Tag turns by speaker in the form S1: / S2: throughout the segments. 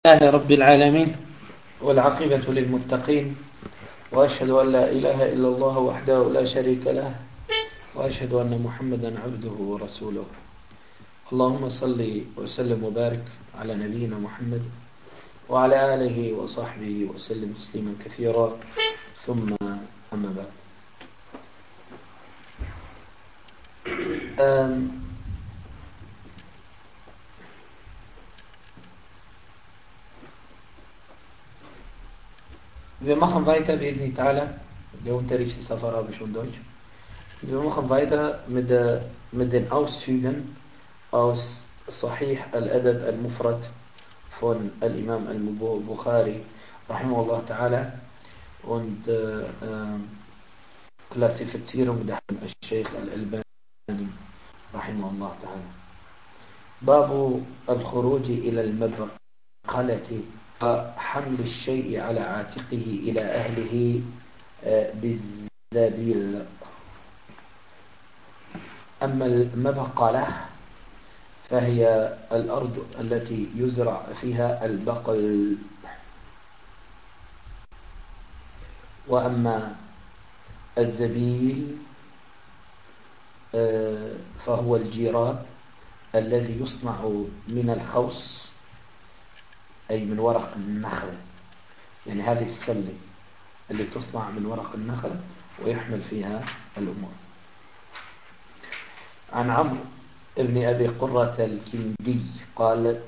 S1: لله رب العالمين والعاقبة للمتقين، وأشهد أن لا إله إلا الله وحده لا شريك له، وأشهد أن محمدا عبده ورسوله. اللهم صل وسلم وبارك على نبينا محمد وعلى آله وصحبه وسلم تسليما كثيرا، ثم أما بعد. Wir machen weiter بإذن تعالى. Der Unterricht ist auf Arabisch und Deutsch. Wir machen weiter mit den Auszügen aus Sahih al-Adab al-Mufrad von Al-Imam al-Bukhari rahimahullah ta'ala und Klassifizierung der Sheikh al-Albani rahimahullah ta'ala. Babu al-Khuruj ila al-Mabqalati حمل الشيء على عاتقه إلى أهله بالذبيل. أما المبقلة فهي الأرض التي يزرع فيها البقل، وأما الزبيل فهو الجراب الذي يصنع من الخوص، أي من ورق النخل، يعني هذه السلة اللي تصنع من ورق النخل ويحمل فيها الأمور. عن عمرو ابن أبي قرة الكندي قال: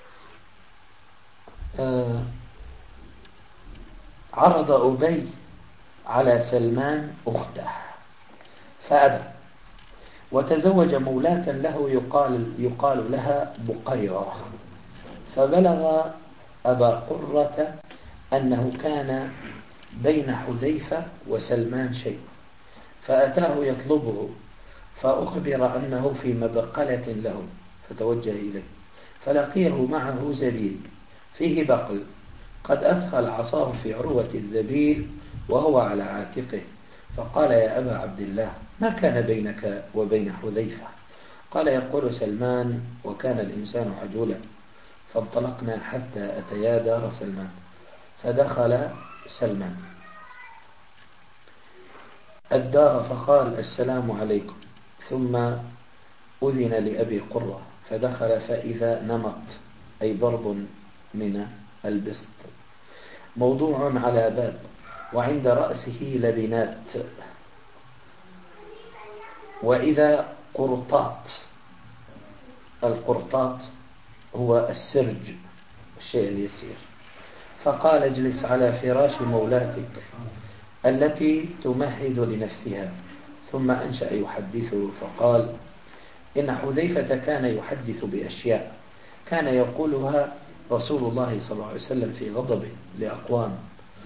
S1: عرض أبي على سلمان أخته فأبى، وتزوج مولاة له يقال لها بقيرة، فبلغ أبا قرة أنه كان بين حذيفة وسلمان شيء، فأتاه يطلبه، فأخبر أنه في مبقلة له، فتوجه إليه فلقيه معه زبيل فيه بقل، قد أدخل عصاه في عروة الزبيل وهو على عاتقه، فقال: يا أبا عبد الله، ما كان بينك وبين حذيفة؟ قال: يقول سلمان: وكان الإنسان عجولا. فانطلقنا حتى أتيا دار سلمان، فدخل سلمان الدار فقال: السلام عليكم، ثم أذن لأبي قرة فدخل، فإذا نمط، أي ضرب من البسط، موضوع على باب، وعند رأسه لبنات، وإذا قرطات. القرطات هو السرج، الشيء اليسير. فقال: اجلس على فراش مولاتك التي تمهد لنفسها. ثم أنشأ يحدثه فقال: إن حذيفة كان يحدث بأشياء كان يقولها رسول الله صلى الله عليه وسلم في غضبه لأقوام،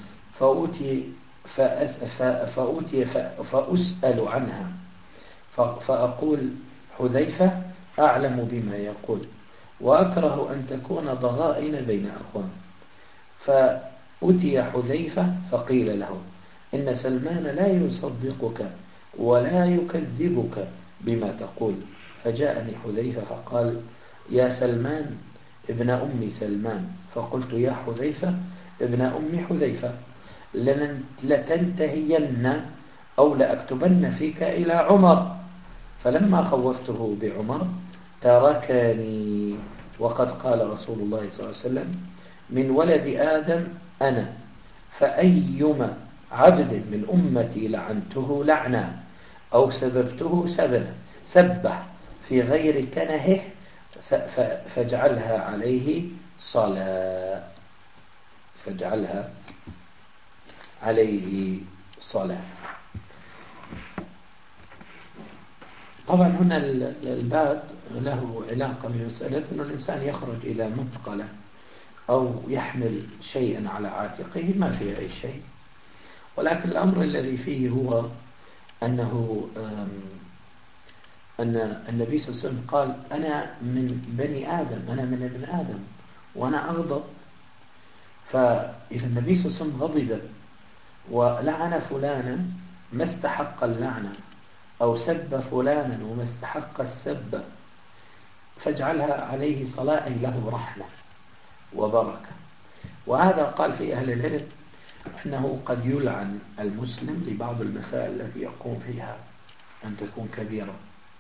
S1: فأسأل عنها، فأقول: حذيفة أعلم بما يقول، وأكره أن تكون ضغائن بين أقوام. فأتي حذيفة فقيل له: إن سلمان لا يصدقك ولا يكذبك بما تقول. فجاءني حذيفة فقال: يا سلمان ابن أم سلمان. فقلت: يا حذيفة ابن أم حذيفة، لتنتهين أو لأكتبن فيك إلى عمر. فلما خوفته بعمر تركني، وقد قال رسول الله صلى الله عليه وسلم: من ولد آدم أنا، فأيما عبد من أمتي لعنته لعنا أو سببته سبه في غير كنهه فاجعلها عليه صلاة. فاجعلها عليه صلاة. طبعا هنا الباب له علاقة بمسألة أن الإنسان يخرج إلى مبقلة أو يحمل شيئا على عاتقه، ما فيه أي شيء، ولكن الأمر الذي فيه هو أن النبي صلى الله عليه وسلم قال: أنا من بني آدم، أنا من ابن آدم، وأنا أغضب. فإذا النبي صلى الله عليه وسلم غضب ولعن فلانا ما استحق اللعنة، أو سب فلانا وما استحق السب، فاجعلها عليه صلاة له رحمة وبركة. وهذا قال في أهل العلم أنه قد يلعن المسلم لبعض المسائل التي يقوم فيها أن تكون كبيرة،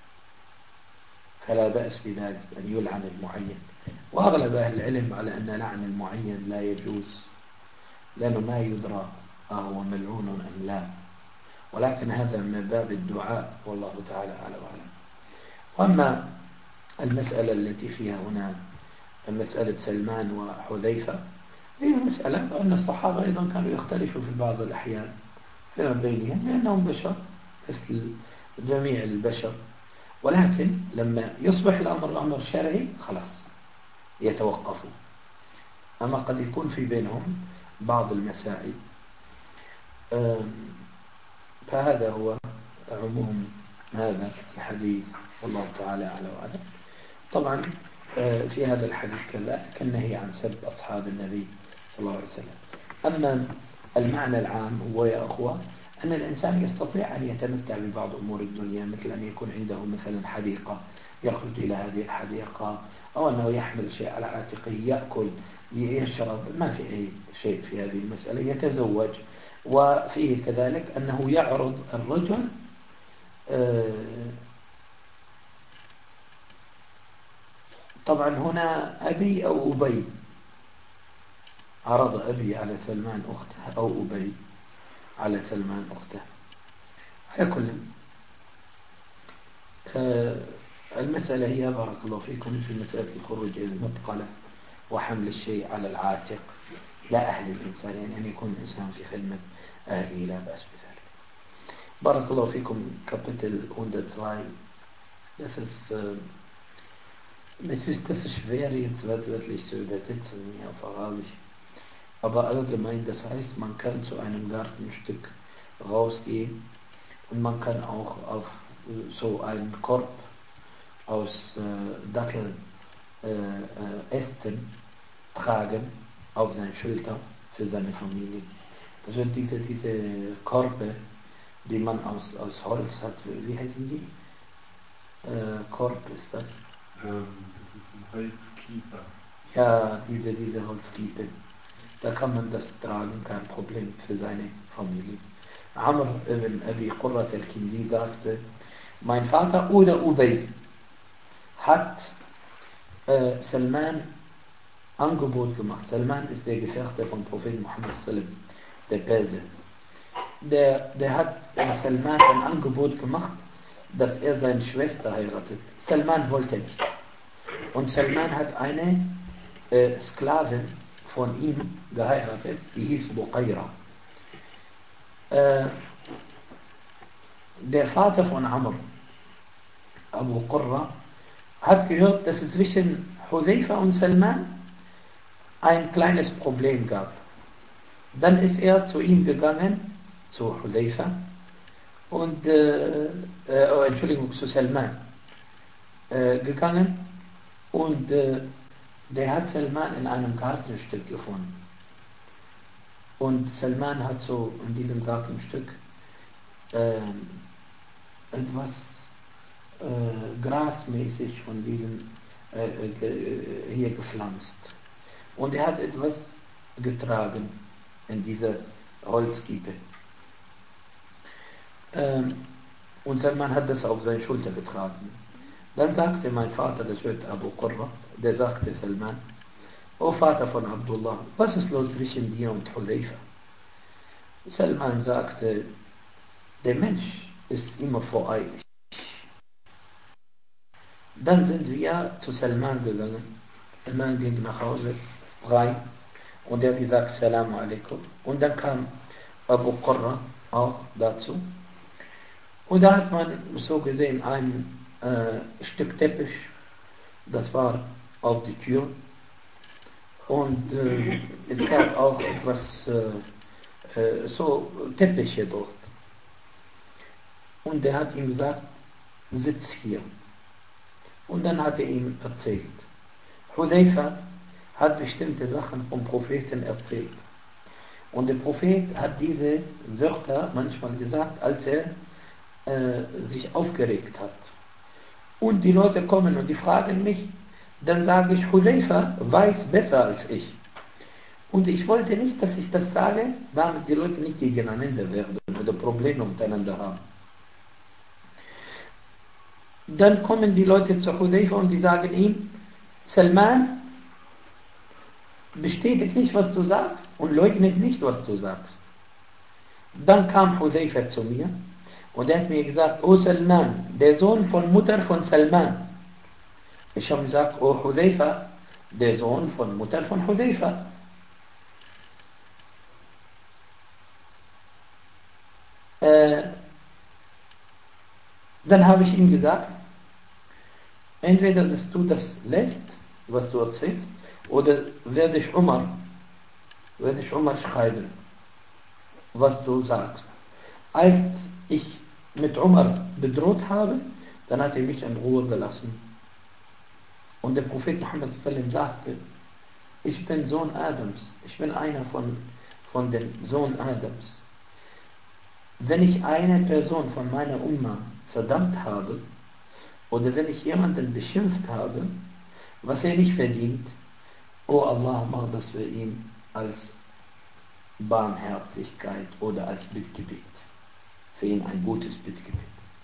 S1: فلا بأس بذلك أن يلعن المعين. وأغلب أهل العلم على أن لعن المعين لا يجوز، لأنه ما يدرى أهو ملعون أم لا، ولكن هذا من باب الدعاء والله تعالى أعلى وأعلم. وأما المسألة التي فيها هنا مسألة سلمان وحذيفة، هي مسألة أن الصحابة أيضا كانوا يختلفوا في بعض الأحيان فيما بينهم، لأنهم بشر مثل جميع البشر، ولكن لما يصبح الأمر أمر شرعي خلاص يتوقفوا. أما قد يكون في بينهم بعض المسائل. فهذا هو عموم هذا الحديث والله تعالى أعلى وأعلم. طبعا في هذا الحديث كذلك النهي عن سب أصحاب النبي صلى الله عليه وسلم. أما المعنى العام هو يا أخوة أن الإنسان يستطيع أن يتمتع ببعض أمور الدنيا، مثل أن يكون عنده مثلا حديقة يخرج إلى هذه الحديقة، أو أنه يحمل شيء على عاتقه يأكل يشرب، ما في أي شيء في هذه المسألة، يتزوج. وفيه كذلك أنه يعرض الرجل طبعا هنا أبي أو أبي، عرض أبي على سلمان أخته أو أبي على سلمان أخته. على كل المسألة هي بارك الله فيكم في مسألة الخروج إلى المبقلة وحمل الشيء على العاتق لا أهل الإنسان، يعني أن يكون الإنسان في خدمة أهله لا بأس بذلك. بارك الله فيكم. Kapitel 102. Das ist schwer jetzt wörtlich zu übersetzen auf Arabisch. Aber allgemein, das heißt, man kann zu einem Gartenstück rausgehen und man kann auch auf so einen Korb aus Datteln, Ästen tragen auf seine Schulter für seine Familie. Das sind diese Körbe, die man aus Holz hat. Wie heißen die? Korb ist das?
S2: Das ist ein Holzkiefer.
S1: Ja, diese Holzkiefer. Da kann man das tragen, kein Problem für seine Familie. Amr ibn Abi Qurrat al-Kindi sagte, mein Vater oder Ubay hat Salman Angebot gemacht. Salman ist der Gefährte von Propheten Muhammad sallam, der Perser. Der hat Salman ein Angebot gemacht, dass er seine Schwester heiratet. Salman wollte nicht. Und Salman hat eine Sklavin von ihm geheiratet, die hieß Buqayra. Der Vater von Amr, Abu Qurra, hat gehört, dass es zwischen Hudayfa und Salman ein kleines Problem gab. Dann ist er zu ihm gegangen, zu Hudayfa, und zu Salman gegangen, und der hat Salman in einem Gartenstück gefunden. Und Salman hat so in diesem Gartenstück etwas grasmäßig von diesem hier gepflanzt. Und er hat etwas getragen in dieser Holzkiepe. Und Salman hat das auf seine Schulter getragen. Dann sagte mein Vater, das wird Abu Qurra, der sagte Salman, O Vater von Abdullah, was ist los zwischen dir und Hudayfa? Salman sagte, der Mensch ist immer voreilig. Dann sind wir zu Salman gegangen. Salman ging nach Hause rein und er hat gesagt, Salamu alaikum. Und dann kam Abu Qurra auch dazu. Und da hat man so gesehen ein Stück Teppich, das war auf die Tür. Und es gab auch etwas, so Teppiche dort. Und er hat ihm gesagt, sitz hier. Und dann hat er ihm erzählt. Hudayfa hat bestimmte Sachen vom Propheten erzählt. Und der Prophet hat diese Wörter manchmal gesagt, als er sich aufgeregt hat. Und die Leute kommen und die fragen mich, dann sage ich, Hudayfa weiß besser als ich. Und ich wollte nicht, dass ich das sage, damit die Leute nicht gegeneinander werden oder Probleme untereinander haben. Dann kommen die Leute zu Hudayfa und die sagen ihm, Salman, bestätigt nicht, was du sagst und leugnet nicht, was du sagst. Dann kam Hudayfa zu mir und er hat mir gesagt, oh Salman, der Sohn von Mutter von Salman. Ich habe gesagt, oh Hudayfa, der Sohn von Mutter von Hudayfa. Dann habe ich ihm gesagt, entweder dass du das lässt, was du erzählst, oder werde ich Umar schreiben, was du sagst. Als ich mit Umar bedroht habe, dann hat er mich in Ruhe gelassen. Und der Prophet Muhammad sallam sagte, ich bin Sohn Adams, ich bin einer von den Sohn Adams. Wenn ich eine Person von meiner Umma verdammt habe, oder wenn ich jemanden beschimpft habe, was er nicht verdient, oh Allah, mach das für ihn als Barmherzigkeit oder als Bittgebet. Für ihn ein gutes Bittgebet.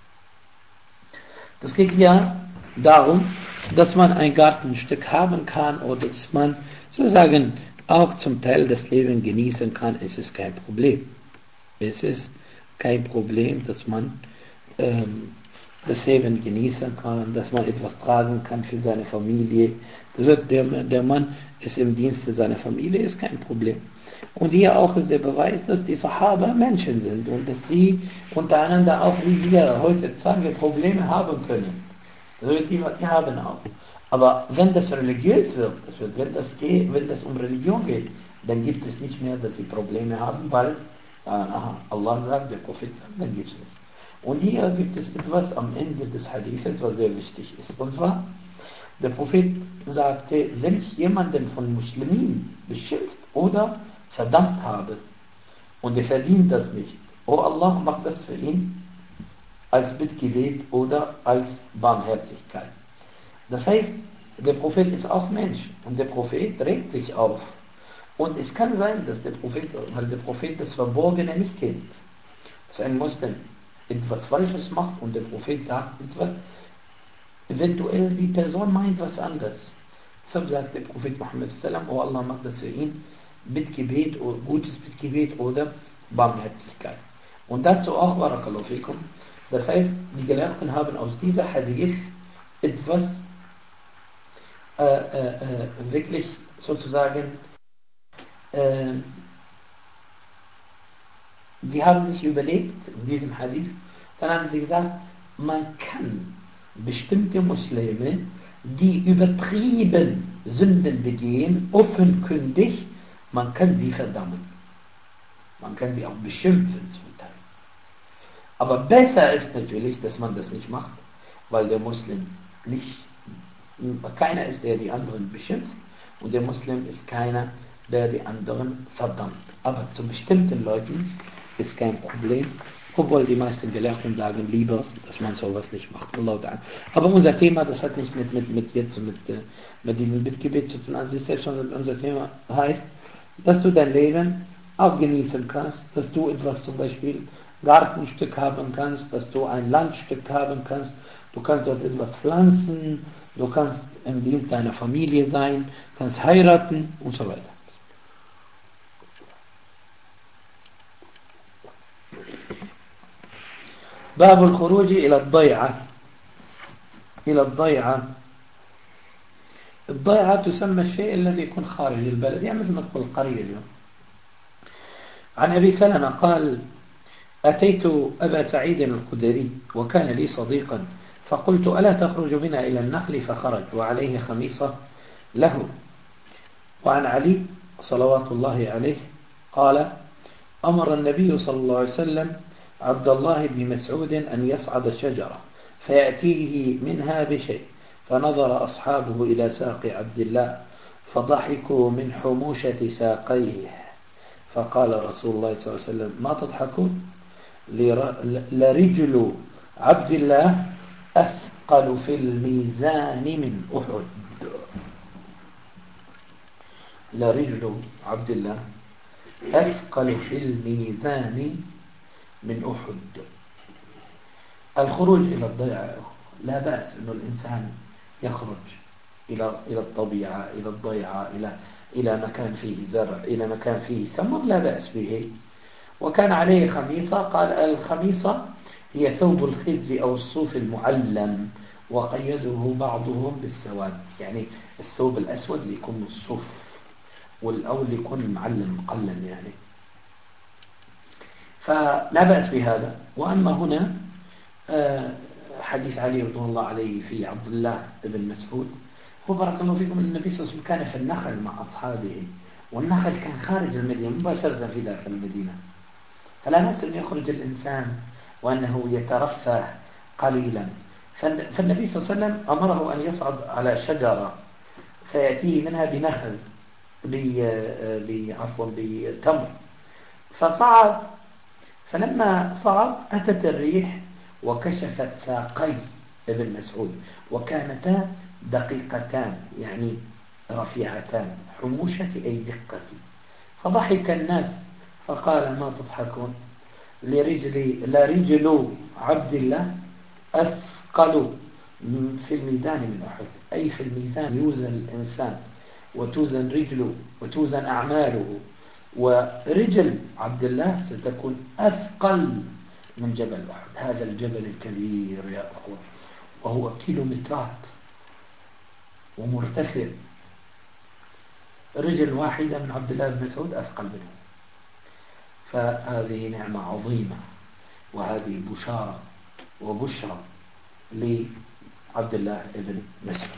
S1: Das geht ja darum, dass man ein Gartenstück haben kann oder dass man sozusagen auch zum Teil das Leben genießen kann. Es ist kein Problem. Es ist kein Problem, dass man das Leben genießen kann, dass man etwas tragen kann für seine Familie. Der Mann ist im Dienste seiner Familie, ist kein Problem. Und hier auch ist der Beweis, dass die Sahaba Menschen sind und dass sie untereinander auch wie wir heutzutage Probleme haben können. Die haben auch. Aber wenn das religiös wird, wenn das um Religion geht, dann gibt es nicht mehr, dass sie Probleme haben, weil Allah sagt, der Prophet sagt, dann gibt es nicht. Und hier gibt es etwas am Ende des Hadithes, was sehr wichtig ist. Und zwar, der Prophet sagte, wenn ich jemanden von Muslimen beschimpft oder verdammt habe und er verdient das nicht, oh Allah, mach das für ihn als Bittgebet oder als Barmherzigkeit. Das heißt, der Prophet ist auch Mensch und der Prophet regt sich auf. Und es kann sein, dass der Prophet das Verborgene nicht kennt. Dass ein Muslim etwas Falsches macht und der Prophet sagt etwas, eventuell die Person meint was anderes. Deshalb sagt der Prophet Muhammad sallam, oh Allah, macht das für ihn Bittgebet, oder gutes Bittgebet oder Barmherzigkeit. Und dazu auch, barakallahu fikum, das heißt, die Gelehrten haben aus dieser Hadith etwas wirklich sozusagen die haben sich überlegt, in diesem Hadith, dann haben sie gesagt, man kann bestimmte Muslime, die übertrieben Sünden begehen, offenkundig, man kann sie verdammen. Man kann sie auch beschimpfen zum Teil. Aber besser ist natürlich, dass man das nicht macht, weil der Muslim keiner ist, der die anderen beschimpft, und der Muslim ist keiner, der die anderen verdammt. Aber zu bestimmten Leuten ist kein Problem, obwohl die meisten Gelehrten sagen lieber, dass man sowas nicht macht. Aber unser Thema, das hat nicht mit diesem Bittgebet zu tun. An sich selbst, sondern unser Thema heißt, dass du dein Leben auch genießen kannst, dass du etwas zum Beispiel Gartenstück haben kannst, dass du ein Landstück haben kannst, du kannst dort etwas pflanzen, du kannst im Dienst deiner Familie sein, kannst heiraten und so weiter. باب الخروج إلى الضيعة الضيعة تسمى الشيء الذي يكون خارج البلد، يعني مثل ما تقول القرية اليوم. عن أبي سلمة قال أتيت أبا سعيد الخدري وكان لي صديقا فقلت ألا تخرج بنا إلى النخل، فخرج وعليه خميصة له. وعن علي صلوات الله عليه قال أمر النبي صلى الله عليه وسلم عبد الله بن مسعود أن يصعد الشجرة فيأتيه منها بشيء، فنظر أصحابه إلى ساق عبد الله فضحكوا من حموشة ساقيه، فقال رسول الله صلى الله عليه وسلم ما تضحكون؟ لرجل عبد الله أثقل في الميزان من أحد. لرجل عبد الله أثقل في الميزان من أحد. الخروج إلى الضيعة لا بأس أن الإنسان يخرج إلى الطبيعة، إلى الضيعة، إلى مكان فيه زرع، إلى مكان فيه ثمر، لا بأس به. وكان عليه خميصة، قال الخميصة هي ثوب الخز أو الصوف المعلم، وقيده بعضهم بالسواد، يعني الثوب الأسود اللي يكون الصوف، أو اللي يكون معلم مقلم يعني. فلا بأس بهذا. وأما هنا حديث علي رضي الله عليه في عبد الله بن مسعود، هو بارك الله فيكم النبي صلى الله عليه وسلم كان في النخل مع أصحابه، والنخل كان خارج المدينة مباشرة في داخل المدينة، فلا بأس أن يخرج الإنسان وأنه يترفه قليلا. فالنبي صلى الله عليه وسلم أمره أن يصعد على شجرة فيأتيه منها بنخل بتمر، فصعد. فلما صعد أتت الريح وكشفت ساقي ابن مسعود، وكانتا دقيقتان يعني رفيعتان، حموشة أي دقة. فضحك الناس فقال ما تضحكون؟ لرجل عبد الله أثقل في الميزان من أحد، أي في الميزان يوزن الإنسان وتوزن رجله وتوزن أعماله، ورجل عبد الله ستكون أثقل من جبل أحد، هذا الجبل الكبير يا أخوة، وهو كيلومترات ومرتفع. رجل واحدة من عبد الله بن مسعود أثقل منه. فهذه نعمة عظيمة، وهذه بشارة وبشرى لعبد الله بن مسعود.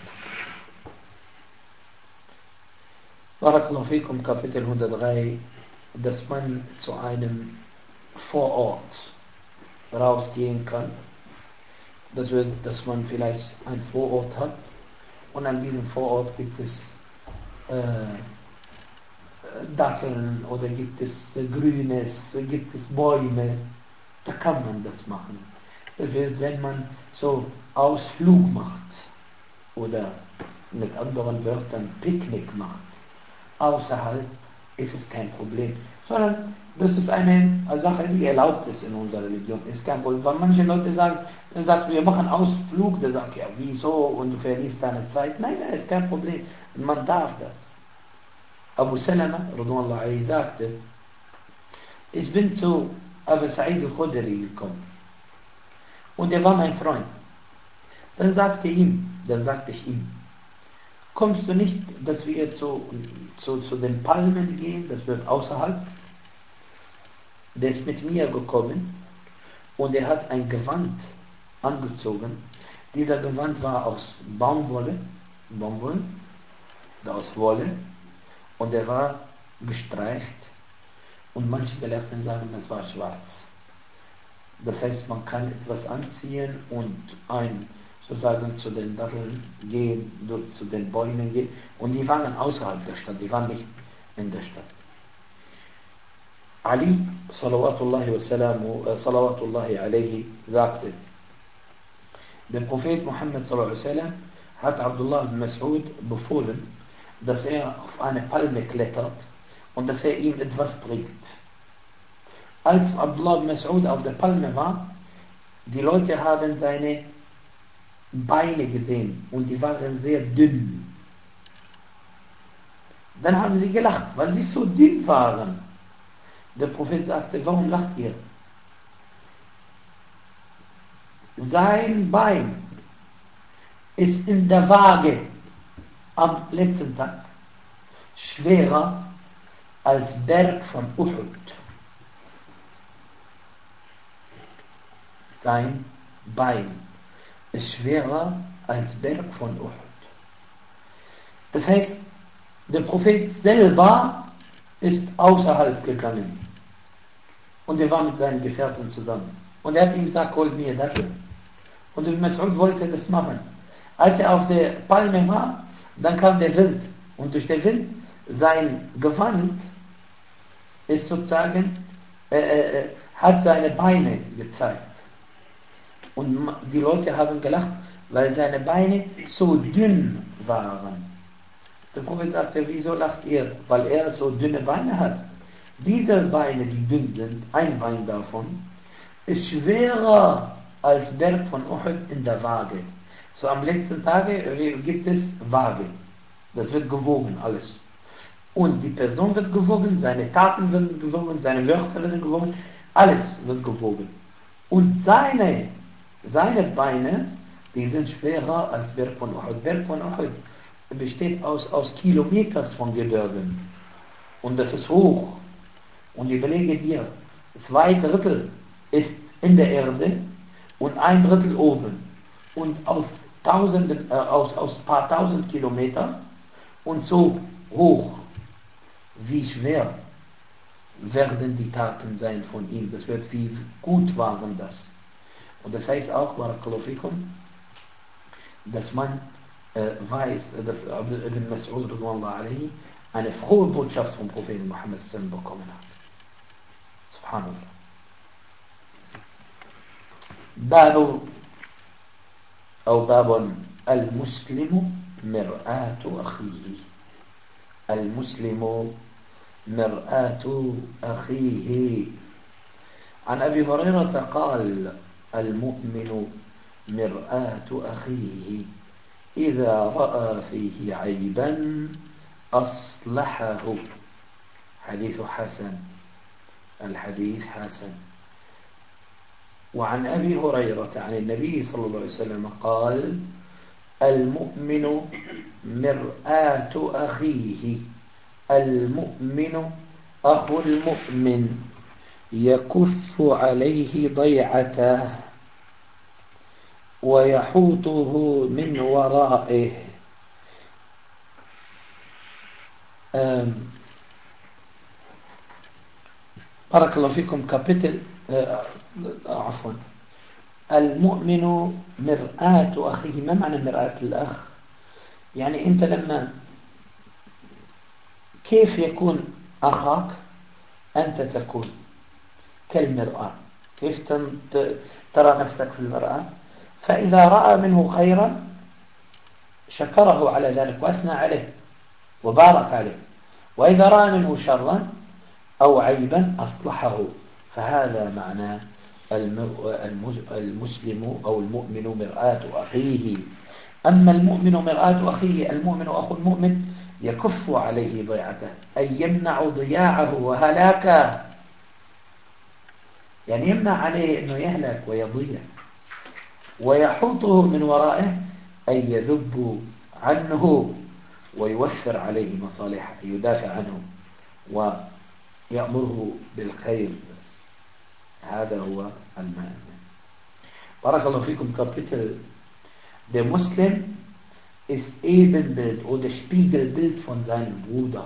S1: بارك الله فيكم. Kapitel 103, dass man zu einem Vorort rausgehen kann. Das wird, dass man vielleicht ein Vorort hat und an diesem Vorort gibt es Datteln oder gibt es Grünes, gibt es Bäume, da kann man das machen. Das wird, wenn man so Ausflug macht oder mit anderen Wörtern Picknick macht, außerhalb ist es kein Problem, sondern das ist eine Sache, die erlaubt ist in unserer Religion, ist kein Problem. Weil manche Leute sagen, dann sagst du, wir machen Ausflug, der sagt, ja wieso, und du verlierst deine Zeit. Nein, das ist kein Problem, man darf das. Abu Salama radhiyallahu anhu sagte, ich bin zu Abu Sa'id al-Khudri gekommen und er war mein Freund. Dann sagte ich ihm, kommst du nicht, dass wir zu den Palmen gehen, das wird außerhalb? Der ist mit mir gekommen und er hat ein Gewand angezogen. Dieser Gewand war aus Baumwolle, aus Wolle, und er war gestreift, und manche Gelehrten sagen, das war schwarz. Das heißt, man kann etwas anziehen und sozusagen zu den Datteln gehen, zu den Bäumen gehen, und die waren außerhalb der Stadt, die waren nicht in der Stadt. Ali salawatullahi alayhi sagte, der Prophet Muhammad sallallahu alaihi wasallam hat Abdullah ibn Mas'ud befohlen, dass er auf eine Palme klettert und dass er ihm etwas bringt. Als Abdullah ibn Mas'ud auf der Palme war, die Leute haben seine Beine gesehen und die waren sehr dünn. Dann haben sie gelacht, weil sie so dünn waren. Der Prophet sagte, warum lacht ihr? Sein Bein ist in der Waage am letzten Tag schwerer als Berg von Uhud. Sein Bein ist schwerer als Berg von Uhud. Das heißt, der Prophet selber ist außerhalb gegangen und er war mit seinen Gefährten zusammen. Und er hat ihm gesagt, hol mir das. Und Ibn Mas'ud wollte das machen. Als er auf der Palme war, dann kam der Wind. Und durch den Wind, sein Gewand ist sozusagen, hat seine Beine gezeigt. Und die Leute haben gelacht, weil seine Beine so dünn waren. Der Prophet sagte, wieso lacht ihr? Weil er so dünne Beine hat. Diese Beine, die dünn sind, ein Bein davon, ist schwerer als Berg von Uhud in der Waage. So am letzten Tage gibt es Waage. Das wird gewogen, alles. Und die Person wird gewogen, seine Taten werden gewogen, seine Wörter werden gewogen, alles wird gewogen. Und seine Beine, die sind schwerer als Berg von Uhud. Berg von Uhud besteht aus Kilometern von Gebirgen. Und das ist hoch. Und überlege dir, 2/3 ist in der Erde und 1/3 oben. Und aus paar tausend Kilometern und so hoch, wie schwer werden die Taten sein von ihm. Das wird, wie gut waren das. Und das heißt auch, Barakallahu fikum, dass man weiß, dass Ibn Mas'ud eine frohe Botschaft vom Propheten Muhammad bekommen hat. Subhanallah. باب المسلم مرآة أخيه. المسلم مرآة أخيه. عن أبي هريرة قال: المؤمن مرآة أخيه إذا رأى فيه عيبا أصلحه. حديث حسن. الحديث حسن. وعن أبي هريرة عن النبي صلى الله عليه وسلم قال: المؤمن مرآة أخيه. المؤمن أخو المؤمن يكف عليه ضيعته ويحوطه من ورائه. بارك الله فيكم. كابيتل عفوا. المؤمن مرآة أخيه. ما معنى مرآة الأخ؟ يعني أنت لما كيف يكون أخاك؟ أنت تكون كالمرآة. كيف ترى نفسك في المرآة؟ فإذا رأى منه خيرا شكره على ذلك وأثنى عليه وبارك عليه، وإذا رأى منه شرا أو عيبا أصلحه. فهذا معنى المسلم أو المؤمن مرآة أخيه. أما المؤمن مرآة أخيه، المؤمن أخو المؤمن يكف عليه ضيعته، أي يمنع ضياعه وهلاكه، يعني يمنع عليه أنه يهلك ويضيع. ويحوطه من ورائه، أي يذب عنه ويوفر عليه مصالحه، يدافع عنه ويأمره بالخير. هذا هو المعنى. بارك الله فيكم. Kapitel: Der Muslim ist Ebenbild oder Spiegelbild von seinem Bruder.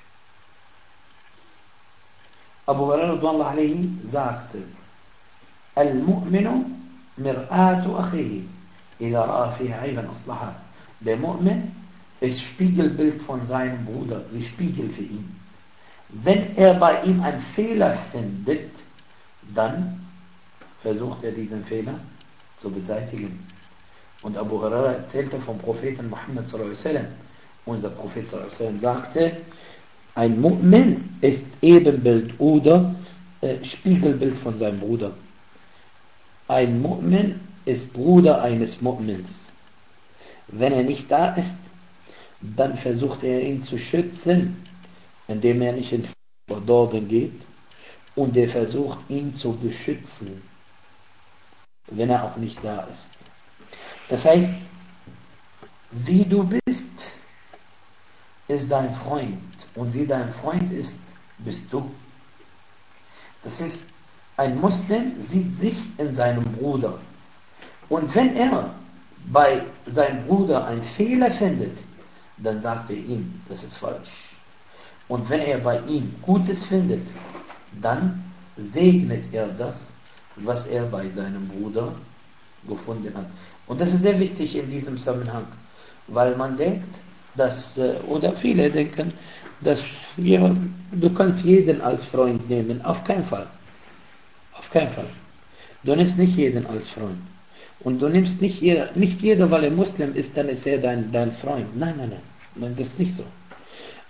S1: Abu Hurairah sagte: Al-Mu'minu mir'atu akhihi idha ra'a fihi 'ayban aslaha. Der Mu'min ist Spiegelbild von seinem Bruder, wie Spiegel für ihn. Wenn er bei ihm einen Fehler findet, dann versucht er diesen Fehler zu beseitigen. Und Abu Hurairah erzählte vom Propheten Muhammad sallallahu alaihi wasallam. Unser Prophet sallallahu alaihi wasallam sagte: Ein Mu'min ist Ebenbild oder Spiegelbild von seinem Bruder. Ein Mu'min ist Bruder eines Mu'mins. Wenn er nicht da ist, dann versucht er ihn zu schützen, indem er nicht in Verdorben geht, und er versucht ihn zu beschützen, wenn er auch nicht da ist. Das heißt, wie du bist, ist dein Freund, und wie dein Freund ist, bist du. Das ist, ein Muslim sieht sich in seinem Bruder, und wenn er bei seinem Bruder einen Fehler findet, dann sagt er ihm, das ist falsch. Und wenn er bei ihm Gutes findet, dann segnet er das, was er bei seinem Bruder gefunden hat. Und das ist sehr wichtig in diesem Zusammenhang, weil man denkt, dass, oder viele denken, dass du kannst jeden als Freund nehmen. Auf keinen Fall. Auf keinen Fall. Du nimmst nicht jeden als Freund. Und du nimmst nicht jeder, weil er Muslim ist, dann ist er dein Freund. Nein, das ist nicht so.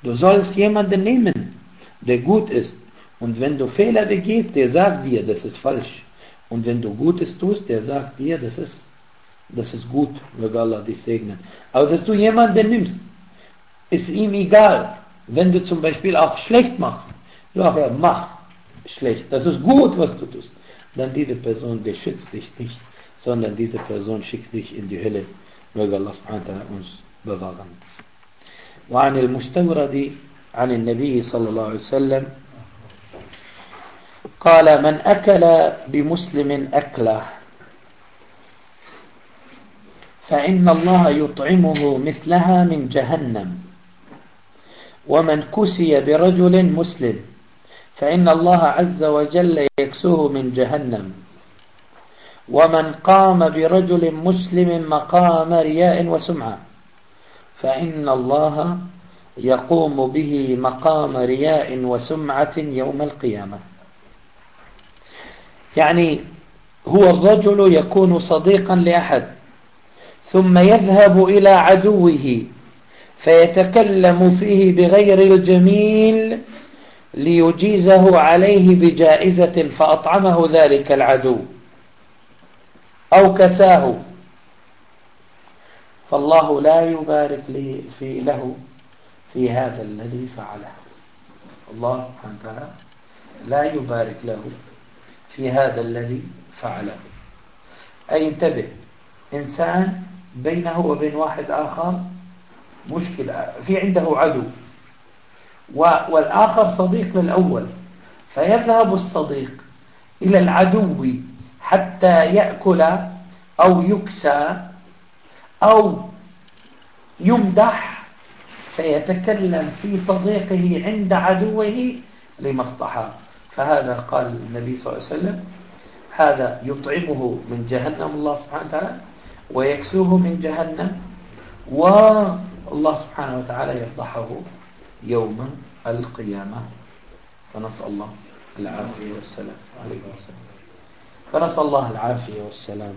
S1: Du sollst jemanden nehmen, der gut ist. Und wenn du Fehler begehst, der sagt dir, das ist falsch. Und wenn du Gutes tust, der sagt dir, das ist gut, möge Allah dich segnen. Aber dass du jemanden nimmst, ist ihm egal. Wenn du zum Beispiel auch schlecht machst, sag er, mach schlecht, das ist gut, was du tust. Dann diese Person, der schützt dich nicht, sondern diese Person schickt dich in die Hölle. möge Allah subhanahu wa ta'ala uns bewahren. وعن المستورد عن النبي صلى الله عليه وسلم قال من أكل بمسلم أكله فإن الله يطعمه مثلها من جهنم ومن كسي برجل مسلم فإن الله عز وجل يكسوه من جهنم ومن قام برجل مسلم مقام رياء وسمعة فإن الله يقوم به مقام رياء وسمعة يوم القيامة. يعني هو الرجل يكون صديقا لأحد ثم يذهب إلى عدوه فيتكلم فيه بغير الجميل ليجيزه عليه بجائزة فأطعمه ذلك العدو أو كساه، فالله لا يبارك له في هذا الذي فعله. الله سبحانه وتعالى لا يبارك له في هذا الذي فعله. أي انتبه، إنسان بينه وبين واحد آخر مشكلة، في عنده عدو والآخر صديق للأول، فيذهب الصديق إلى العدو حتى يأكل أو يكسى أو يمدح، فيتكلم في صديقه عند عدوه لمصلحة. فهذا قال النبي صلى الله عليه وسلم هذا يطعمه من جهنم الله سبحانه وتعالى ويكسوه من جهنم، والله سبحانه وتعالى يفضحه يوم القيامة. فنسأل الله العافية والسلام عليكم السلام. فنسأل الله العافية والسلام.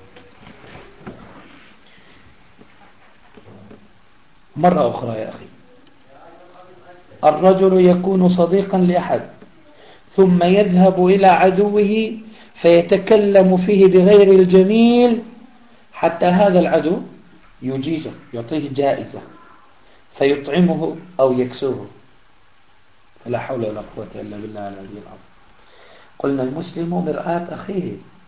S1: مرة أخرى يا أخي، الرجل يكون صديقا لأحد ثم يذهب إلى عدوه فيتكلم فيه بغير الجميل حتى هذا العدو يجيزه، يعطيه جائزة فيطعمه أو يكسوه. فلا حول ولا قوة إلا بالله العلي العظيم. قلنا المسلم مرآة أخيه،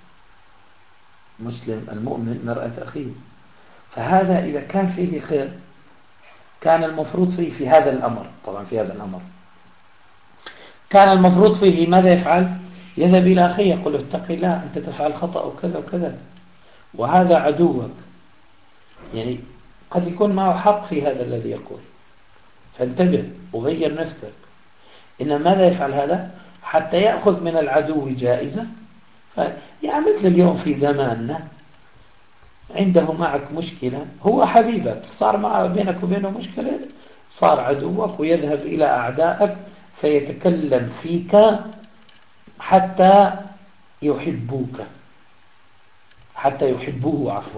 S1: مسلم المؤمن مرآة أخيه، فهذا إذا كان فيه خير كان المفروض فيه في هذا الأمر، طبعا في هذا الأمر كان المفروض فيه ماذا يفعل؟ يذهب إلى أخيه يقول له اتق الله أنت تفعل خطأ وكذا وكذا وهذا عدوك، يعني قد يكون معه حق في هذا الذي يقول، فانتبه وغير نفسك. إنما ماذا يفعل هذا؟ حتى يأخذ من العدو جائزة. يعني مثل اليوم في زماننا عنده معك مشكلة، هو حبيبك صار مع بينك وبينه مشكلة، صار عدوك ويذهب إلى أعدائك فيتكلم فيك حتى يحبوك، حتى يحبوه عفوا،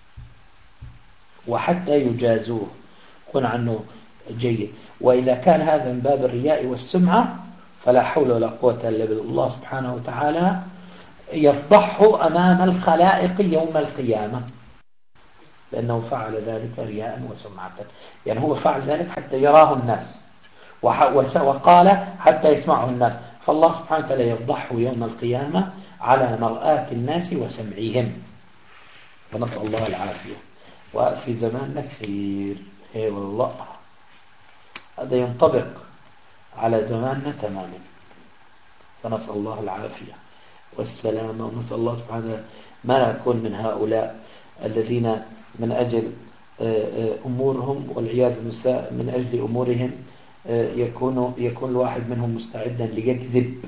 S1: وحتى يجازوه، يكون عنه جيد. وإذا كان هذا من باب الرياء والسمعة فلا حول ولا قوة إلا بالله، الله سبحانه وتعالى يفضحه أمام الخلائق يوم القيامة لأنه فعل ذلك رياء وسمعة. يعني هو فعل ذلك حتى يراه الناس وقال حتى يسمعه الناس، فالله سبحانه وتعالى يفضحه يوم القيامة على مرآة الناس وسمعهم، فنسأل الله العافية. وفي زماننا كثير هي والله هذا ينطبق على زماننا تماما، فنسأل الله العافية والسلامة. ونسأل الله سبحانه وتعالى ما نكون من هؤلاء الذين من أجل أمورهم والعياذ بالله من أجل أمورهم يكون الواحد منهم مستعدا ليكذب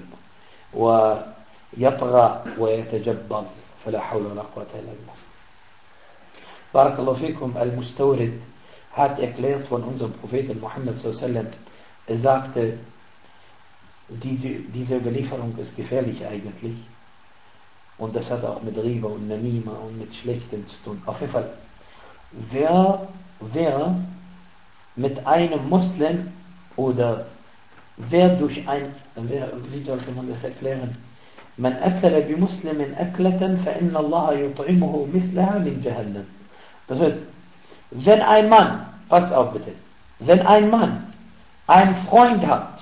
S1: ويطغى ويتجبر، فلا حول ولا قوة إلا بالله. بارك الله فيكم. المستورد hat erklärt von unserem Propheten Muhammad sallallahu. Er sagte, diese Überlieferung ist gefährlich eigentlich und das hat auch mit Riba und Namima und mit Schlechtem zu tun. Auf jeden Fall, wer mit einem Muslim Oder wie sollte man das erklären? Man akala bi Muslimin aklatan fa inna Allah yut'imuhu mithlaha min Jahannam. Das heißt, wenn ein Mann, passt auf bitte, wenn ein Mann einen Freund hat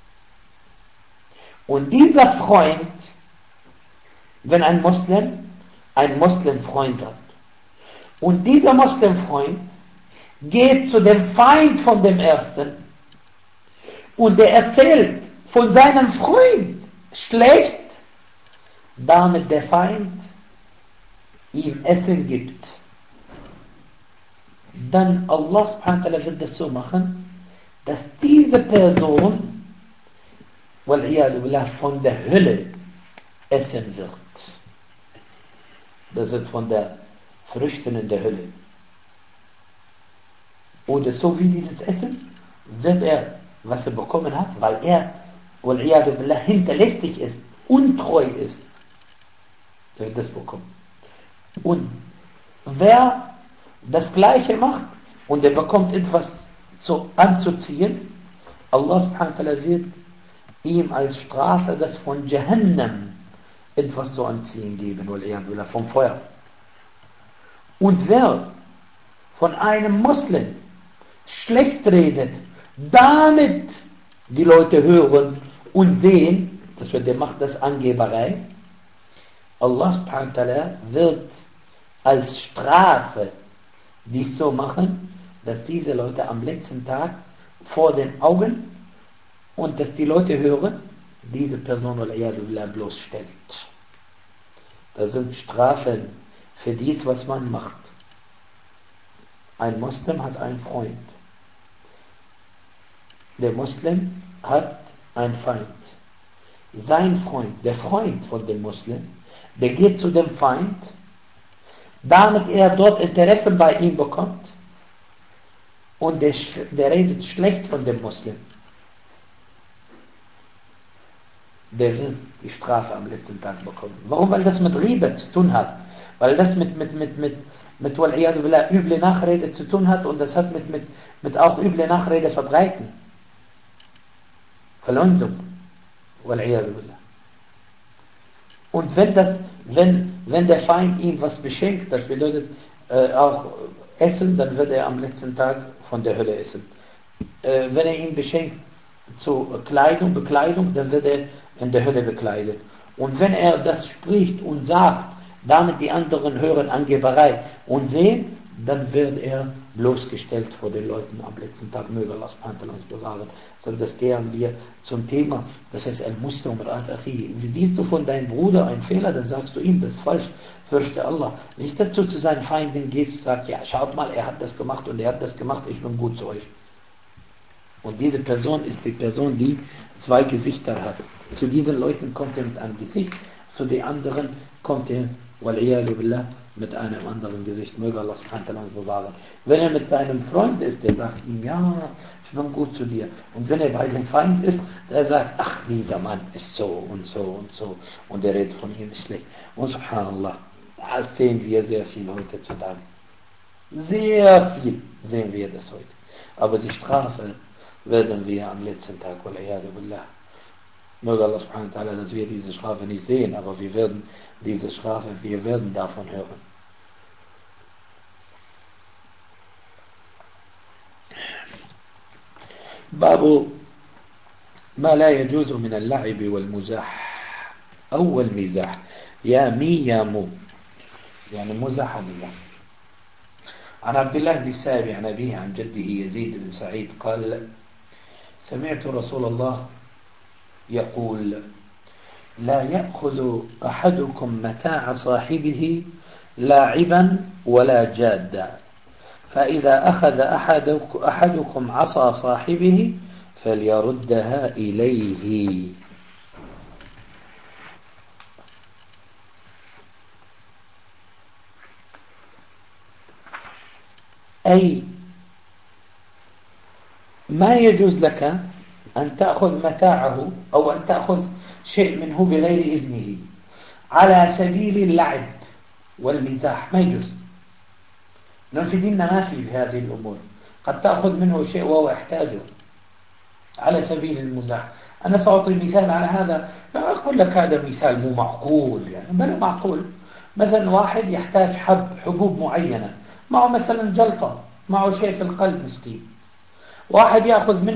S1: und dieser Freund, wenn ein Muslim einen Muslimfreund hat und dieser Muslimfreund geht zu dem Feind von dem Ersten und der erzählt von seinem Freund schlecht, damit der Feind ihm Essen gibt, dann Allah subhanahu wa ta'ala wird das so machen, dass diese Person wal'iyadu billah von der Hölle essen wird. Das ist von der Früchten in der Hölle. Oder so wie dieses Essen wird er, was er bekommen hat, weil er wal'iyadu billah hinterlistig ist, untreu ist, der wird das bekommen. Und wer das Gleiche macht und er bekommt etwas anzuziehen, Allah subhanahu wa ta'ala wird ihm als Strafe das von Jahannam etwas zu anziehen geben, vom Feuer. Und wer von einem Muslim schlecht redet, damit die Leute hören und sehen, der macht das Angeberei, Allah subhanahu wa ta'ala wird als Strafe dies so machen, dass diese Leute am letzten Tag vor den Augen und dass die Leute hören, diese Person bloßstellt. Das sind Strafen für dies, was man macht. Ein Muslim hat einen Freund. Der Muslim hat einen Feind. Sein Freund, der Freund von dem Muslim, der geht zu dem Feind, damit er dort Interesse bei ihm bekommt und der redet schlecht von dem Muslim. Der wird die Strafe am letzten Tag bekommen. Warum? Weil das mit Riba zu tun hat. Weil das mit wal'iyadu billah üble Nachrede zu tun hat und das hat mit auch üble Nachrede verbreiten. Verleumdung. Wal'iyadu billah. Und wenn der Feind ihm was beschenkt, das bedeutet auch essen, dann wird er am letzten Tag von der Hölle essen. Wenn er ihn beschenkt zu Bekleidung, dann wird er in der Hölle bekleidet. Und wenn er das spricht und sagt, damit die anderen hören Angeberei und sehen, dann wird er bloßgestellt vor den Leuten am letzten Tag. Möge Allah subhanahu wa ta'ala uns bewahren. So, das gehen wir zum Thema, das heißt Al-Muslim Rat Achi. Wie siehst du von deinem Bruder einen Fehler, dann sagst du ihm, das ist falsch, fürchte Allah. Nicht, dass du zu seinen Feinden gehst und sagst, ja, schaut mal, er hat das gemacht und er hat das gemacht, ich bin gut zu euch. Und diese Person ist die Person, die zwei Gesichter hat. Zu diesen Leuten kommt er mit einem Gesicht, zu den anderen kommt er, wal'iyadu billah, mit einem anderen Gesicht. Möge Allah subhanahu wa ta'ala uns bewahren. Wenn er mit seinem Freund ist, der sagt ihm, ja, ich bin gut zu dir. Und wenn er bei dem Feind ist, der sagt, ach, dieser Mann ist so und so und so. Und er redet von ihm schlecht. Und subhanallah, das sehen wir sehr viel heutzutage. Sehr viel sehen wir das heute. Aber die Strafe werden wir am letzten Tag, wal'iyadu billah. Möge Allah subhanahu wa ta'ala, dass wir diese Strafe nicht sehen, aber wir werden diese Strafe, wir werden davon hören. باب ما لا يجوز من اللعب والمزاح أو المزاح يا مي يا مو يعني مزاح ومزاح. عن عبد الله بن سابع عن أبيه عن جده يزيد بن سعيد قال سمعت رسول الله يقول لا يأخذ أحدكم متاع صاحبه لاعبا ولا جادا فإذا أخذ أحدكم عصا صاحبه فليردها إليه. أي ما يجوز لك أن تأخذ متاعه أو أن تأخذ شيء منه بغير إذنه على سبيل اللعب والمزاح، ما يجوز. لأن في ديننا ما في هذه الأمور. قد تأخذ منه شيء وهو يحتاجه على سبيل المزاح. أنا سأعطي مثال على هذا، لا أقول لك هذا مثال مو معقول يعني، بل معقول. مثلا واحد يحتاج حبوب معينة، معه مثلا جلطة، معه شيء في القلب مسكين، واحد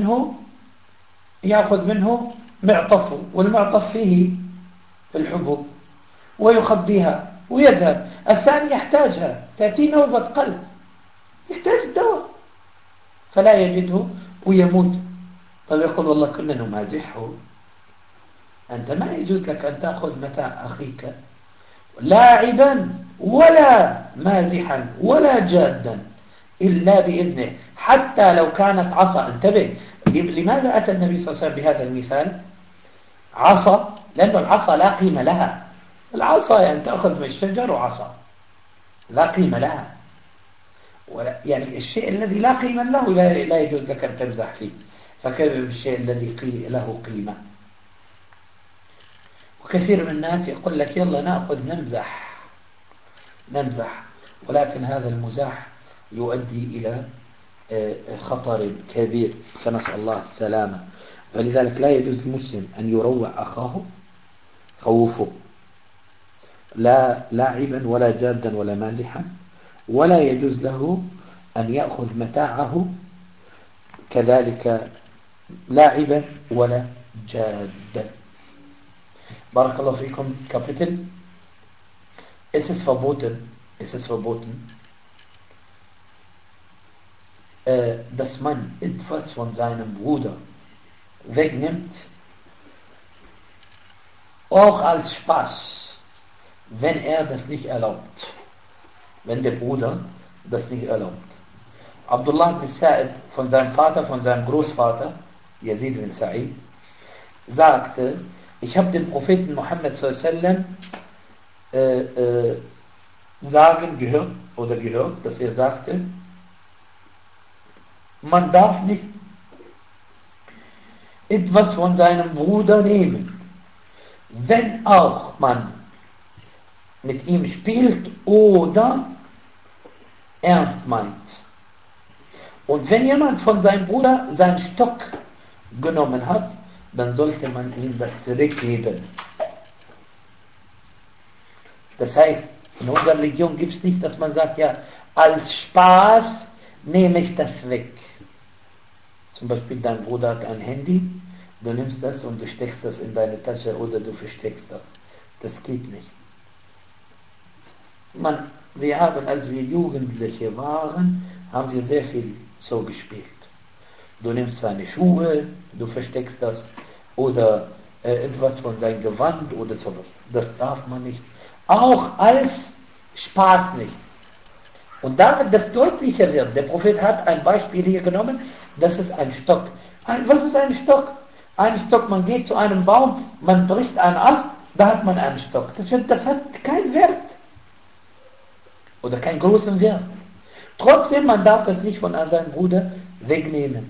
S1: يأخذ منه معطفه، والمعطف فيه الحبوب ويخبيها ويذهب. الثاني يحتاجها، تأتي نوبة قلب، يحتاج الدواء فلا يجده ويموت. طيب يقول والله كنا نمازحه. أنت ما يجوز لك أن تأخذ متاع أخيك لاعبا ولا مازحا ولا جادا إلا بإذنه، حتى لو كانت عصا. انتبه، لماذا أتى النبي صلى الله عليه وسلم بهذا المثال عصا؟ لأن العصا لا قيمة لها. العصا يعني تأخذ من الشجر وعصا لا قيمة لها، يعني الشيء الذي لا قيمة له لا يجوز لك أن تمزح فيه، فكيف بالشيء الذي له قيمة؟ وكثير من الناس يقول لك يلا نأخذ نمزح، ولكن هذا المزاح يؤدي إلى خطر كبير، فنسأل الله السلامة. فلذلك لا يجوز للمسلم أن يروع أخاه خوفه، لا لاعبا ولا جادا ولا مازحا، ولا يجوز له أن يأخذ متاعه كذلك لاعبا ولا جادا. بارك الله فيكم. Kapitel: Es ist verboten, dass man etwas von seinem Bruder wegnimmt, auch als Spaß, wenn er das nicht erlaubt. Wenn der Bruder das nicht erlaubt. Abdullah ibn Sa'id von seinem Vater, von seinem Großvater, Yazid ibn Sa'id, sagte, ich habe den Propheten Muhammad sallallahu alaihi wasallam gehört, dass er sagte, man darf nicht etwas von seinem Bruder nehmen, wenn auch man mit ihm spielt oder ernst meint. Und wenn jemand von seinem Bruder seinen Stock genommen hat, dann sollte man ihm das zurückgeben. Das heißt, in unserer Religion gibt es nicht, dass man sagt, ja, als Spaß nehme ich das weg. Zum Beispiel dein Bruder hat ein Handy, du nimmst das und du steckst das in deine Tasche oder du versteckst das. Das geht nicht. Wir haben, als wir Jugendliche waren, haben wir sehr viel so gespielt. Du nimmst seine Schuhe, du versteckst das, oder etwas von seinem Gewand oder so. Das darf man nicht. Auch als Spaß nicht. Und damit das deutlicher wird, der Prophet hat ein Beispiel hier genommen, das ist ein Stock. Was ist ein Stock? Ein Stock, man geht zu einem Baum, man bricht einen Ast, da hat man einen Stock. Das hat keinen Wert. Oder keinen großen Wert. Trotzdem, man darf das nicht von seinem Bruder wegnehmen.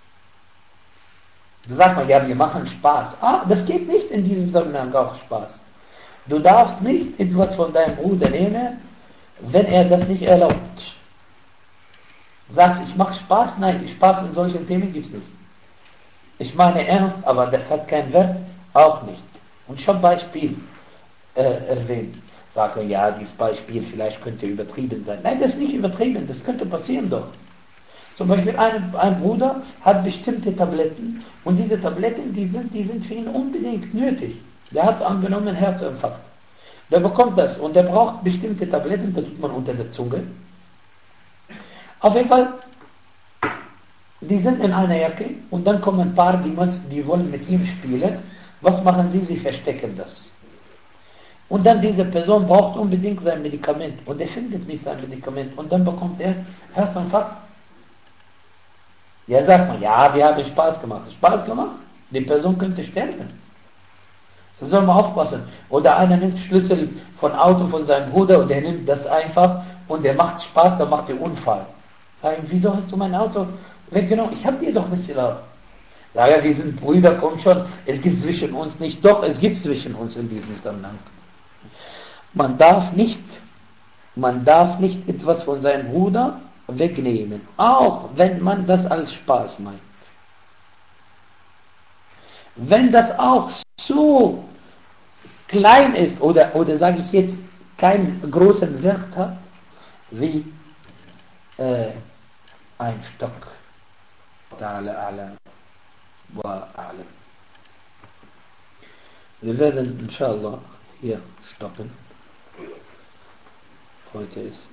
S1: Da sagt man, ja, wir machen Spaß. Das geht nicht in diesem Zusammenhang auch Spaß. Du darfst nicht etwas von deinem Bruder nehmen, wenn er das nicht erlaubt. Sagst, ich mache Spaß? Nein, Spaß in solchen Themen gibt es nicht. Ich meine ernst, aber das hat keinen Wert, auch nicht. Und schon Beispiel erwähnt. Sagen, ja, dieses Beispiel vielleicht könnte übertrieben sein. Nein, das ist nicht übertrieben, das könnte passieren doch. Zum Beispiel ein Bruder hat bestimmte Tabletten und diese Tabletten, die sind für ihn unbedingt nötig. Der hat angenommen Herzinfarkt. Der bekommt das und der braucht bestimmte Tabletten, das tut man unter der Zunge. Auf jeden Fall, die sind in einer Jacke und dann kommen ein paar, die wollen mit ihm spielen. Was machen sie? Sie verstecken das. Und dann diese Person braucht unbedingt sein Medikament und er findet nicht sein Medikament und dann bekommt er Herzinfarkt. Ja, sagt man, ja, wir haben Spaß gemacht. Spaß gemacht? Die Person könnte sterben. So soll man aufpassen. Oder einer nimmt Schlüssel von Auto von seinem Bruder und der nimmt das einfach und der macht Spaß, dann macht der Unfall. Sagen, wieso hast du mein Auto weggenommen? Ich habe dir doch nicht erlaubt. Sag ja, wir sind Brüder, komm schon, es gibt zwischen uns nicht. Doch, es gibt zwischen uns in diesem Zusammenhang. Man darf nicht etwas von seinem Bruder wegnehmen, auch wenn man das als Spaß meint. wenn das auch so klein ist, oder sage ich jetzt, keinen großen Wert hat, wie ein Stock. Ta'ala a'lam wa a'lam. Wir werden inshallah hier stoppen. Heute ist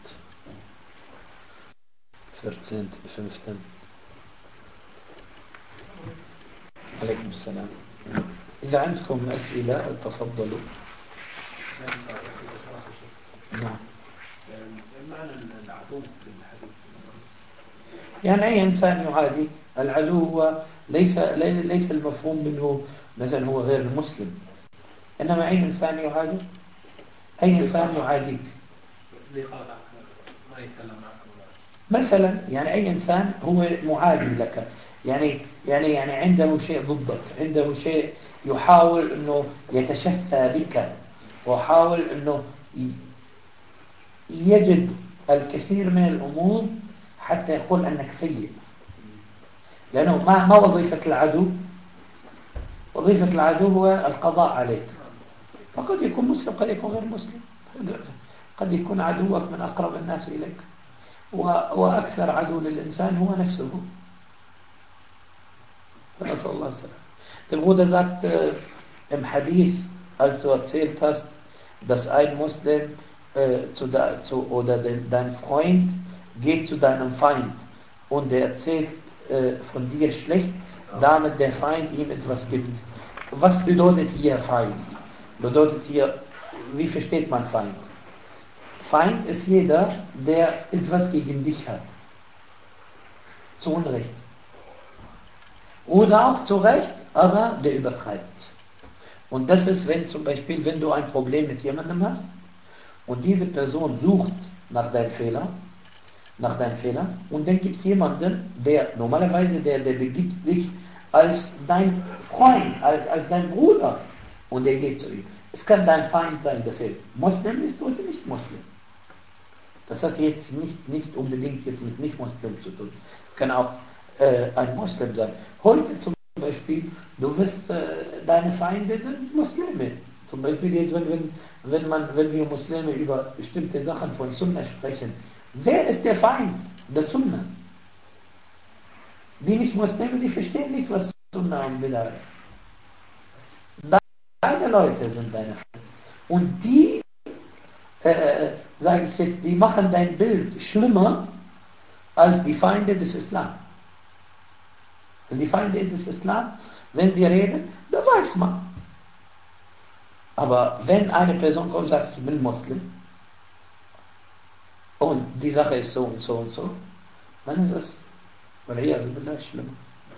S1: 14.05. عليكم السلام. إذا عندكم أسئلة تفضلوا. نعم.
S3: معنى العدو للحديث
S1: يعني أي إنسان يعادي العدو هو ليس المفهوم منه مثلا هو غير المسلم، إنما أي إنسان يعادي، أي إنسان يعاديك
S3: ما يتكلم معك
S1: مثلا، يعني أي إنسان هو معادي لك، يعني عنده شيء ضدك، عنده شيء يحاول أنه يتشفى بك، ويحاول أنه يجد الكثير من الأمور حتى يقول أنك سيء. لأنه ما وظيفة العدو؟ وظيفة العدو هو القضاء عليك، فقد يكون مسلم قد يكون غير مسلم، قد يكون عدوك من أقرب الناس إليك، وأكثر عدو للإنسان هو نفسه. فنسأل الله السلامة. Der Bruder sagt im Hadith, als du erzählt hast, dass ein Muslim dein Freund geht zu deinem Feind und der erzählt von dir schlecht, damit der Feind ihm etwas gibt. Was bedeutet hier Feind? Bedeutet hier, wie versteht man Feind? Feind ist jeder, der etwas gegen dich hat. Zu Unrecht. Oder auch zu Recht, aber der übertreibt. Und das ist, wenn zum Beispiel, wenn du ein Problem mit jemandem hast und diese Person sucht nach deinem Fehler, und dann gibt es jemanden, der normalerweise, der begibt sich als dein Freund, als dein Bruder, und der geht zu ihm. Es kann dein Feind sein, dass er Muslim ist oder nicht Muslim. Das hat jetzt nicht unbedingt jetzt mit Nicht-Muslim zu tun. Es kann auch ein Muslim sein. Heute zum Beispiel, du wirst, deine Feinde sind Muslime. Zum Beispiel jetzt, wenn wir Muslime über bestimmte Sachen von Sunna sprechen, wer ist der Feind der Sunna? Die Nicht-Muslime, die verstehen nicht, was Sunna und Bid'ah ist. Deine Leute sind deine Feinde. Und die, sage ich jetzt, die machen dein Bild schlimmer als die Feinde des Islam. Die Feinde des Islam, wenn sie reden, da weiß man. Aber wenn eine Person kommt und sagt, ich bin Muslim, und die Sache ist so und so und so, dann ist es, والعياذ بالله schlimmer.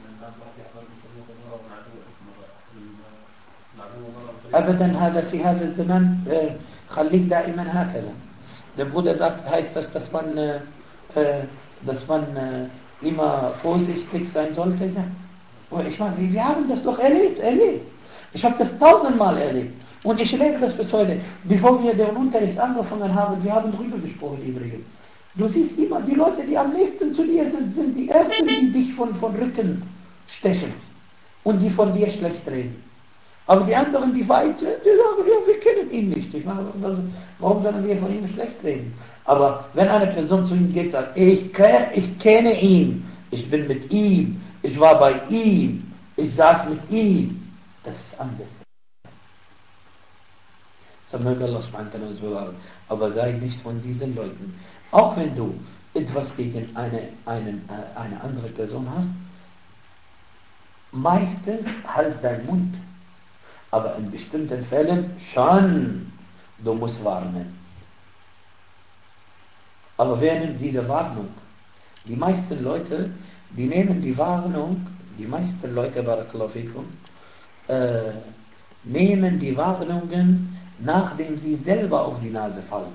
S1: أبدا هذا في هذا الزمان خليك دائما هكذا. Der Bruder sagt, heißt das, dass man immer vorsichtig sein sollte? Ja. Und ich meine, wir haben das doch erlebt. Ich habe das 1000-mal erlebt. Und ich erlebe das bis heute. Bevor wir den Unterricht angefangen haben, wir haben drüber gesprochen übrigens. Du siehst immer, die Leute, die am nächsten zu dir sind die Ersten, die dich von Rücken stechen. Und die von dir schlecht reden. Aber die anderen, die weit sind, die sagen, ja, wir kennen ihn nicht. Ich meine, warum sollen wir von ihm schlecht reden? Aber wenn eine Person zu ihm geht und sagt, ich kenne ihn, ich bin mit ihm, ich war bei ihm, ich saß mit ihm, das ist anders. So möge Allah subhanahu wa ta'ala uns bewahren. Aber sei nicht von diesen Leuten. Auch wenn du etwas gegen eine andere Person hast, meistens halt deinen Mund. Aber in bestimmten Fällen schon, du musst warnen. Aber wer nimmt diese Warnung? Die meisten Leute, die nehmen die Warnung, die meisten Leute, barakallahu fikum, nehmen die Warnungen, nachdem sie selber auf die Nase fallen.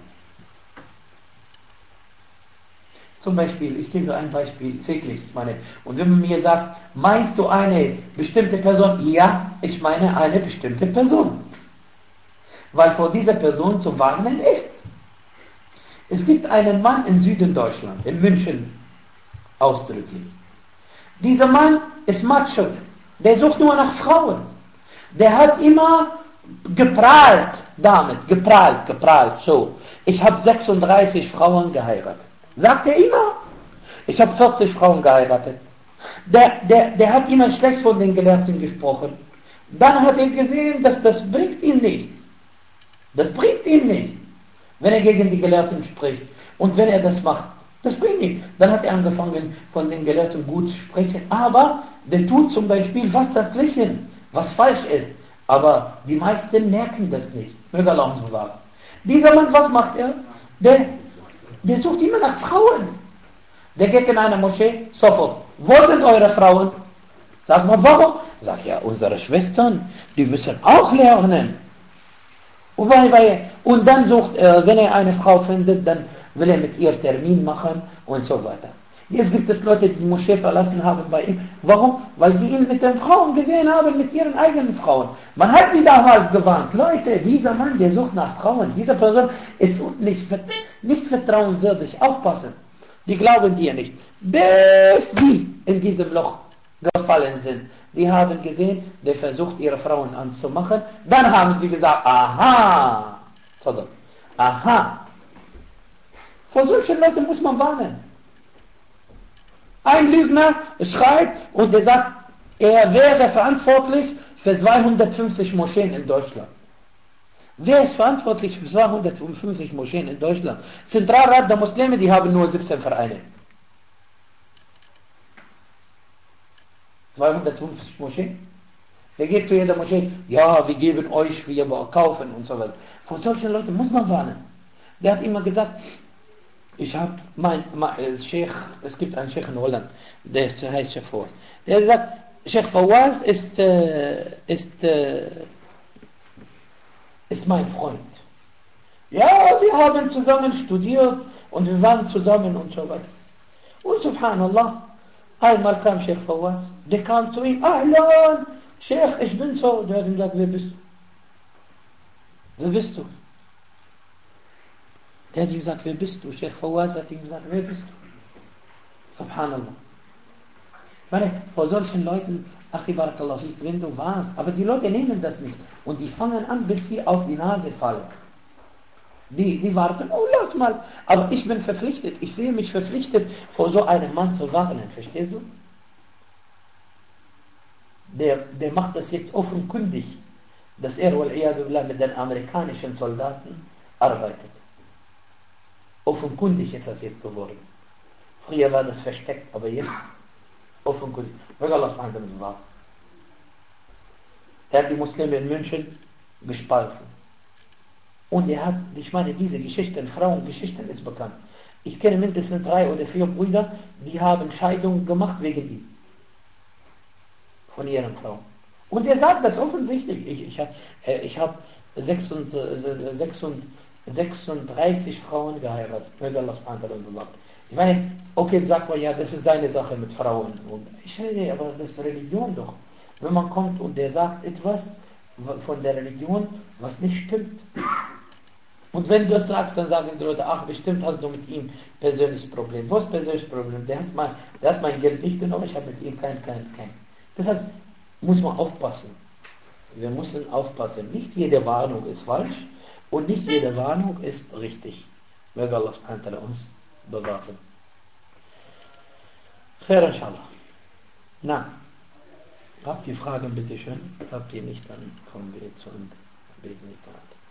S1: Zum Beispiel, ich gebe ein Beispiel, wirklich, ich meine, und wenn man mir sagt, meinst du eine bestimmte Person? Ja, ich meine eine bestimmte Person. Weil vor dieser Person zu warnen ist. Es gibt einen Mann im Süden Deutschland, in München ausdrücklich. Dieser Mann ist Macho, der sucht nur nach Frauen. Der hat immer geprahlt damit, geprahlt, so. Ich habe 36 Frauen geheiratet. Sagt er immer. Ich habe 40 Frauen geheiratet. Der hat immer schlecht von den Gelehrten gesprochen. Dann hat er gesehen, dass das bringt ihm nicht. Das bringt ihm nicht, wenn er gegen die Gelehrten spricht. Und wenn er das macht, das bringt ihm. Dann hat er angefangen, von den Gelehrten gut zu sprechen. Aber der tut zum Beispiel was dazwischen, was falsch ist. Aber die meisten merken das nicht. Möge Allah uns bewahren. Dieser Mann, was macht er? Der sucht immer nach Frauen. Der geht in eine Moschee, sofort. Wo sind eure Frauen? Sag mal, warum? Sag ja, unsere Schwestern, die müssen auch lernen. Und dann sucht er, wenn er eine Frau findet, dann will er mit ihr Termin machen und so weiter. Jetzt gibt es Leute, die die Moschee verlassen haben bei ihm. Warum? Weil sie ihn mit den Frauen gesehen haben, mit ihren eigenen Frauen. Man hat sie damals gewarnt. Leute, dieser Mann, der sucht nach Frauen. Diese Person ist nicht vertrauenswürdig. Aufpassen. Die glauben dir nicht. Bis sie in diesem Loch gefallen sind. Die haben gesehen, der versucht ihre Frauen anzumachen. Dann haben sie gesagt, aha. Aha. Vor solchen Leuten muss man warnen. Ein Lügner schreibt und er sagt, er wäre verantwortlich für 250 Moscheen in Deutschland. Wer ist verantwortlich für 250 Moscheen in Deutschland? Zentralrat der Muslime, die haben nur 17 Vereine. 250 Moscheen? Der geht zu jeder Moschee, ja, wir geben euch, wir kaufen und so weiter. Vor solchen Leuten muss man warnen. Der hat immer gesagt, ich habe Sheikh, es gibt einen Sheikh in Holland, der heißt Sheikh Fawaz. Der sagt, Sheikh Fawaz ist mein Freund. Ja, wir haben zusammen studiert und wir waren zusammen und so weiter. Und subhanallah, einmal kam Sheikh Fawaz, der kam zu ihm, Ahlan, Sheikh, ich bin so. Der hat ihm gesagt, wer bist du? Wer bist du? Der hat ihm gesagt, wer bist du? Sheikh Fawaz hat ihm gesagt, wer bist du? Subhanallah. Ich meine, vor solchen Leuten, Achi Barakallah fik, wenn du warst, aber die Leute nehmen das nicht. Und die fangen an, bis sie auf die Nase fallen. Die warten, oh lass mal. Aber ich bin verpflichtet, ich sehe mich verpflichtet, vor so einem Mann zu warnen, verstehst du? Der macht das jetzt offenkundig, dass er mit den amerikanischen Soldaten arbeitet. Offenkundig ist das jetzt geworden. Früher war das versteckt, aber jetzt offenkundig. Möge Allah subhanahu wa ta'ala. Er hat die Muslime in München gespalten. Und er hat, ich meine, diese Geschichten, Frauengeschichten ist bekannt. Ich kenne mindestens 3 oder 4 Brüder, die haben Scheidung gemacht wegen ihm. Von ihren Frauen. Und er sagt das offensichtlich. Ich habe 36 Frauen geheiratet. Möge Allah subhanahu wa ta'ala. Ich meine, okay, sagt man ja, das ist seine Sache mit Frauen. Und ich rede, aber das ist Religion doch. Wenn man kommt und der sagt etwas von der Religion, was nicht stimmt. Und wenn du das sagst, dann sagen die Leute, ach, bestimmt hast du mit ihm persönliches Problem. Wo ist persönliches Problem? Der hat mein Geld nicht genommen, ich habe mit ihm kein. Deshalb muss man aufpassen. Wir müssen aufpassen. Nicht jede Warnung ist falsch und nicht jede Warnung ist richtig. Möge Allah subhanahu wa ta'ala uns bewahren. Khair inshallah. Na, habt ihr Fragen, bitte schön? Habt ihr nicht, dann kommen wir zu Ende. Beten wir